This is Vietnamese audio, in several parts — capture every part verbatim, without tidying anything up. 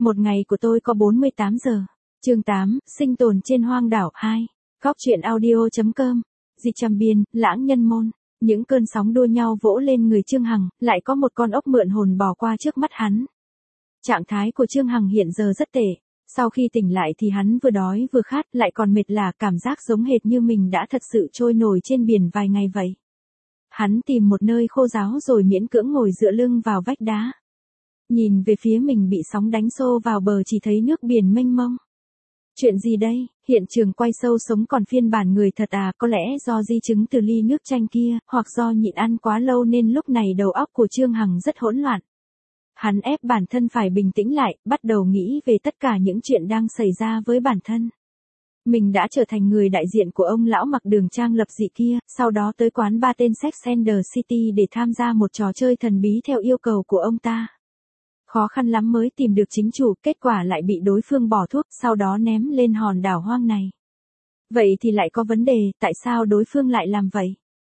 Một ngày của tôi có bốn mươi tám giờ. Chương tám, sinh tồn trên hoang đảo hai. Góc truyện audio chấm com. Di Trầm Biên, Lãng Nhân Môn. Những cơn sóng đua nhau vỗ lên người Trương Hằng, lại có một con ốc mượn hồn bò qua trước mắt hắn. Trạng thái của Trương Hằng hiện giờ rất tệ. Sau khi tỉnh lại thì hắn vừa đói vừa khát, lại còn mệt lả, cảm giác giống hệt như mình đã thật sự trôi nổi trên biển vài ngày vậy. Hắn tìm một nơi khô ráo rồi miễn cưỡng ngồi dựa lưng vào vách đá. Nhìn về phía mình bị sóng đánh xô vào bờ chỉ thấy nước biển mênh mông. Chuyện gì đây, hiện trường quay sâu sống còn phiên bản người thật à, có lẽ do di chứng từ ly nước chanh kia, hoặc do nhịn ăn quá lâu nên lúc này đầu óc của Trương Hằng rất hỗn loạn. Hắn ép bản thân phải bình tĩnh lại, bắt đầu nghĩ về tất cả những chuyện đang xảy ra với bản thân. Mình đã trở thành người đại diện của ông lão mặc đường trang lập dị kia, sau đó tới quán bar tên Sex and the City để tham gia một trò chơi thần bí theo yêu cầu của ông ta. Khó khăn lắm mới tìm được chính chủ, kết quả lại bị đối phương bỏ thuốc, sau đó ném lên hòn đảo hoang này. Vậy thì lại có vấn đề, tại sao đối phương lại làm vậy?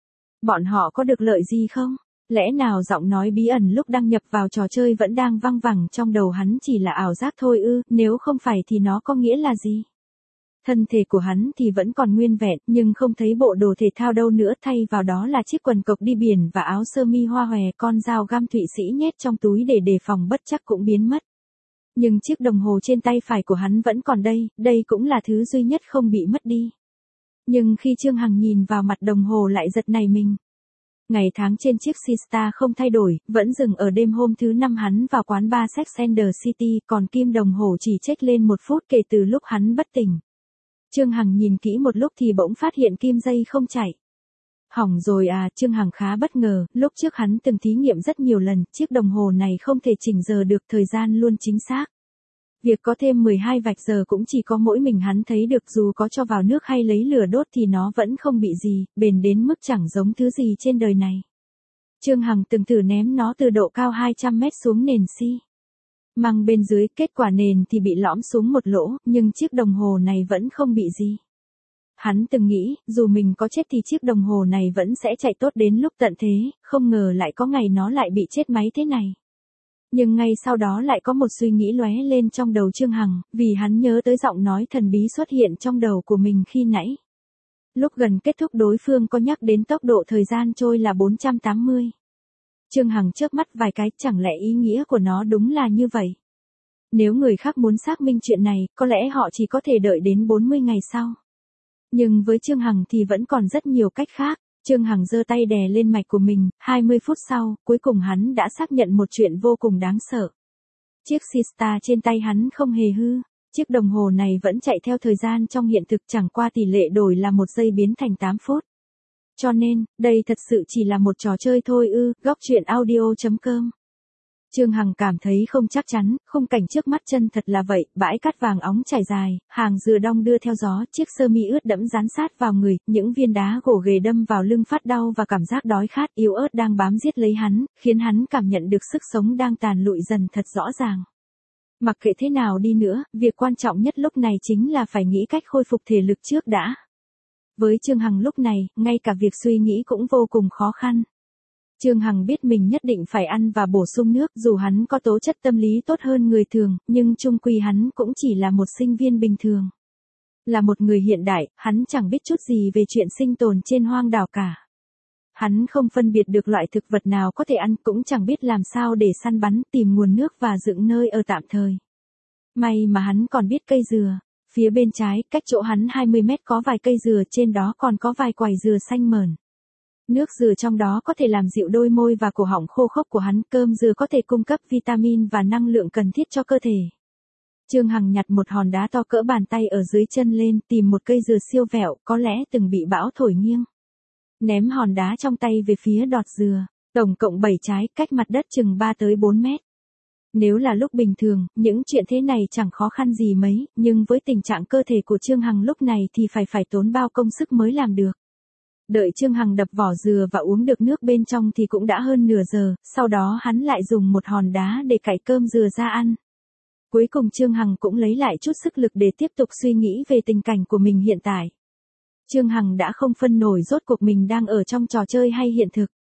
Bọn họ có được lợi gì không? Lẽ nào giọng nói bí ẩn lúc đăng nhập vào trò chơi vẫn đang văng vẳng trong đầu hắn chỉ là ảo giác thôi ư, nếu không phải thì nó có nghĩa là gì? Thân thể của hắn thì vẫn còn nguyên vẹn, nhưng không thấy bộ đồ thể thao đâu nữa, thay vào đó là chiếc quần cộc đi biển và áo sơ mi hoa hòe, con dao găm Thụy Sĩ nhét trong túi để đề phòng bất trắc cũng biến mất. Nhưng chiếc đồng hồ trên tay phải của hắn vẫn còn đây, đây cũng là thứ duy nhất không bị mất đi. Nhưng khi Trương Hằng nhìn vào mặt đồng hồ lại giật nảy mình. Ngày tháng trên chiếc Seastar không thay đổi, vẫn dừng ở đêm hôm thứ năm hắn vào quán bar Sex and the City, còn kim đồng hồ chỉ check lên một phút kể từ lúc hắn bất tỉnh. Trương Hằng nhìn kỹ một lúc thì bỗng phát hiện kim dây không chạy. Hỏng rồi à, Trương Hằng khá bất ngờ, lúc trước hắn từng thí nghiệm rất nhiều lần, chiếc đồng hồ này không thể chỉnh giờ được, thời gian luôn chính xác. Việc có thêm mười hai vạch giờ cũng chỉ có mỗi mình hắn thấy được, dù có cho vào nước hay lấy lửa đốt thì nó vẫn không bị gì, bền đến mức chẳng giống thứ gì trên đời này. Trương Hằng từng thử ném nó từ độ cao hai trăm mét xuống nền xi măng bên dưới, kết quả nền thì bị lõm xuống một lỗ, nhưng chiếc đồng hồ này vẫn không bị gì. Hắn từng nghĩ, dù mình có chết thì chiếc đồng hồ này vẫn sẽ chạy tốt đến lúc tận thế, không ngờ lại có ngày nó lại bị chết máy thế này. Nhưng ngay sau đó lại có một suy nghĩ lóe lên trong đầu Trương Hằng, vì hắn nhớ tới giọng nói thần bí xuất hiện trong đầu của mình khi nãy. Lúc gần kết thúc đối phương có nhắc đến tốc độ thời gian trôi là bốn trăm tám mươi. Trương Hằng chớp mắt vài cái, chẳng lẽ ý nghĩa của nó đúng là như vậy? Nếu người khác muốn xác minh chuyện này, có lẽ họ chỉ có thể đợi đến bốn mươi ngày sau. Nhưng với Trương Hằng thì vẫn còn rất nhiều cách khác. Trương Hằng giơ tay đè lên mạch của mình, hai mươi phút sau, cuối cùng hắn đã xác nhận một chuyện vô cùng đáng sợ. Chiếc Seastar trên tay hắn không hề hư. Chiếc đồng hồ này vẫn chạy theo thời gian trong hiện thực, chẳng qua tỷ lệ đổi là một giây biến thành tám phút. Cho nên, đây thật sự chỉ là một trò chơi thôi ư, góc truyện audio chấm com. Trương Hằng cảm thấy không chắc chắn, khung cảnh trước mắt chân thật là vậy, bãi cát vàng óng trải dài, hàng dừa đong đưa theo gió, chiếc sơ mi ướt đẫm dán sát vào người, những viên đá gồ ghề đâm vào lưng phát đau và cảm giác đói khát yếu ớt đang bám giết lấy hắn, khiến hắn cảm nhận được sức sống đang tàn lụi dần thật rõ ràng. Mặc kệ thế nào đi nữa, việc quan trọng nhất lúc này chính là phải nghĩ cách khôi phục thể lực trước đã. Với Trương Hằng lúc này, ngay cả việc suy nghĩ cũng vô cùng khó khăn. Trương Hằng biết mình nhất định phải ăn và bổ sung nước, dù hắn có tố chất tâm lý tốt hơn người thường, nhưng chung quy hắn cũng chỉ là một sinh viên bình thường. Là một người hiện đại, hắn chẳng biết chút gì về chuyện sinh tồn trên hoang đảo cả. Hắn không phân biệt được loại thực vật nào có thể ăn, cũng chẳng biết làm sao để săn bắn, tìm nguồn nước và dựng nơi ở tạm thời. May mà hắn còn biết cây dừa. Phía bên trái, cách chỗ hắn hai mươi mét có vài cây dừa, trên đó còn có vài quài dừa xanh mờn. Nước dừa trong đó có thể làm dịu đôi môi và cổ họng khô khốc của hắn, cơm dừa có thể cung cấp vitamin và năng lượng cần thiết cho cơ thể. Trương Hằng nhặt một hòn đá to cỡ bàn tay ở dưới chân lên, tìm một cây dừa siêu vẹo, có lẽ từng bị bão thổi nghiêng. Ném hòn đá trong tay về phía đọt dừa, tổng cộng bảy trái, cách mặt đất chừng ba tới bốn mét. Nếu là lúc bình thường, những chuyện thế này chẳng khó khăn gì mấy, nhưng với tình trạng cơ thể của Trương Hằng lúc này thì phải phải tốn bao công sức mới làm được. Đợi Trương Hằng đập vỏ dừa và uống được nước bên trong thì cũng đã hơn nửa giờ, sau đó hắn lại dùng một hòn đá để cạy cơm dừa ra ăn. Cuối cùng Trương Hằng cũng lấy lại chút sức lực để tiếp tục suy nghĩ về tình cảnh của mình hiện tại. Trương Hằng đã không phân nổi rốt cuộc mình đang ở trong trò chơi hay hiện thực.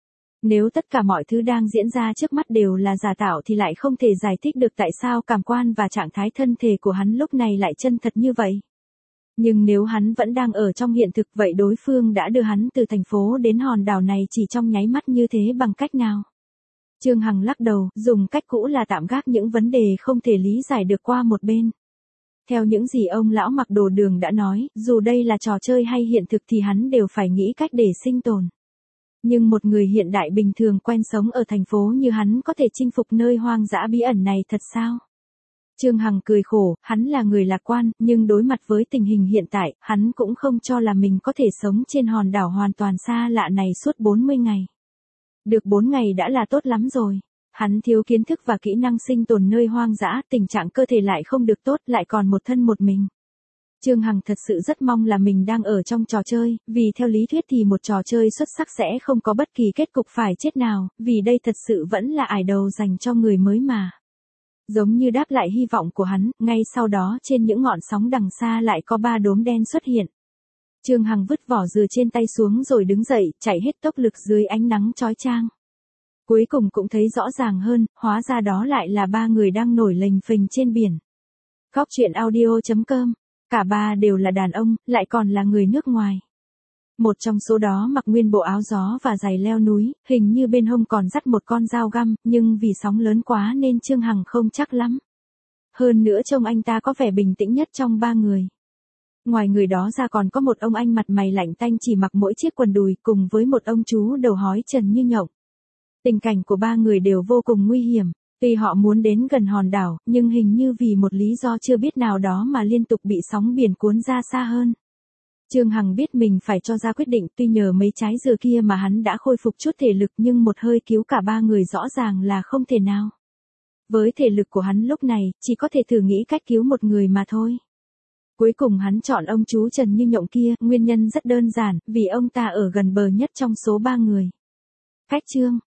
Nếu tất cả mọi thứ đang diễn ra trước mắt đều là giả tạo thì lại không thể giải thích được tại sao cảm quan và trạng thái thân thể của hắn lúc này lại chân thật như vậy. Nhưng nếu hắn vẫn đang ở trong hiện thực vậy đối phương đã đưa hắn từ thành phố đến hòn đảo này chỉ trong nháy mắt như thế bằng cách nào? Trương Hằng lắc đầu, dùng cách cũ là tạm gác những vấn đề không thể lý giải được qua một bên. Theo những gì ông lão mặc đồ đường đã nói, dù đây là trò chơi hay hiện thực thì hắn đều phải nghĩ cách để sinh tồn. Nhưng một người hiện đại bình thường quen sống ở thành phố như hắn có thể chinh phục nơi hoang dã bí ẩn này thật sao? Trương Hằng cười khổ, hắn là người lạc quan, nhưng đối mặt với tình hình hiện tại, hắn cũng không cho là mình có thể sống trên hòn đảo hoàn toàn xa lạ này suốt bốn mươi ngày. Được bốn ngày đã là tốt lắm rồi. Hắn thiếu kiến thức và kỹ năng sinh tồn nơi hoang dã, tình trạng cơ thể lại không được tốt, lại còn một thân một mình. Trương Hằng thật sự rất mong là mình đang ở trong trò chơi, vì theo lý thuyết thì một trò chơi xuất sắc sẽ không có bất kỳ kết cục phải chết nào, vì đây thật sự vẫn là ải đầu dành cho người mới mà. Giống như đáp lại hy vọng của hắn, ngay sau đó trên những ngọn sóng đằng xa lại có ba đốm đen xuất hiện. Trương Hằng vứt vỏ dừa trên tay xuống rồi đứng dậy, chạy hết tốc lực dưới ánh nắng chói chang. Cuối cùng cũng thấy rõ ràng hơn, hóa ra đó lại là ba người đang nổi lềnh phềnh trên biển. Góc truyện audio chấm com. Cả ba đều là đàn ông, lại còn là người nước ngoài. Một trong số đó mặc nguyên bộ áo gió và giày leo núi, hình như bên hông còn dắt một con dao găm, nhưng vì sóng lớn quá nên Trương Hằng không chắc lắm. Hơn nữa trông anh ta có vẻ bình tĩnh nhất trong ba người. Ngoài người đó ra còn có một ông anh mặt mày lạnh tanh chỉ mặc mỗi chiếc quần đùi cùng với một ông chú đầu hói trần như nhộng. Tình cảnh của ba người đều vô cùng nguy hiểm. Tuy họ muốn đến gần hòn đảo, nhưng hình như vì một lý do chưa biết nào đó mà liên tục bị sóng biển cuốn ra xa hơn. Trương Hằng biết mình phải cho ra quyết định, tuy nhờ mấy trái dừa kia mà hắn đã khôi phục chút thể lực nhưng một hơi cứu cả ba người rõ ràng là không thể nào. Với thể lực của hắn lúc này, chỉ có thể thử nghĩ cách cứu một người mà thôi. Cuối cùng hắn chọn ông chú Trần Như Nhộng kia, nguyên nhân rất đơn giản, vì ông ta ở gần bờ nhất trong số ba người. Cách chương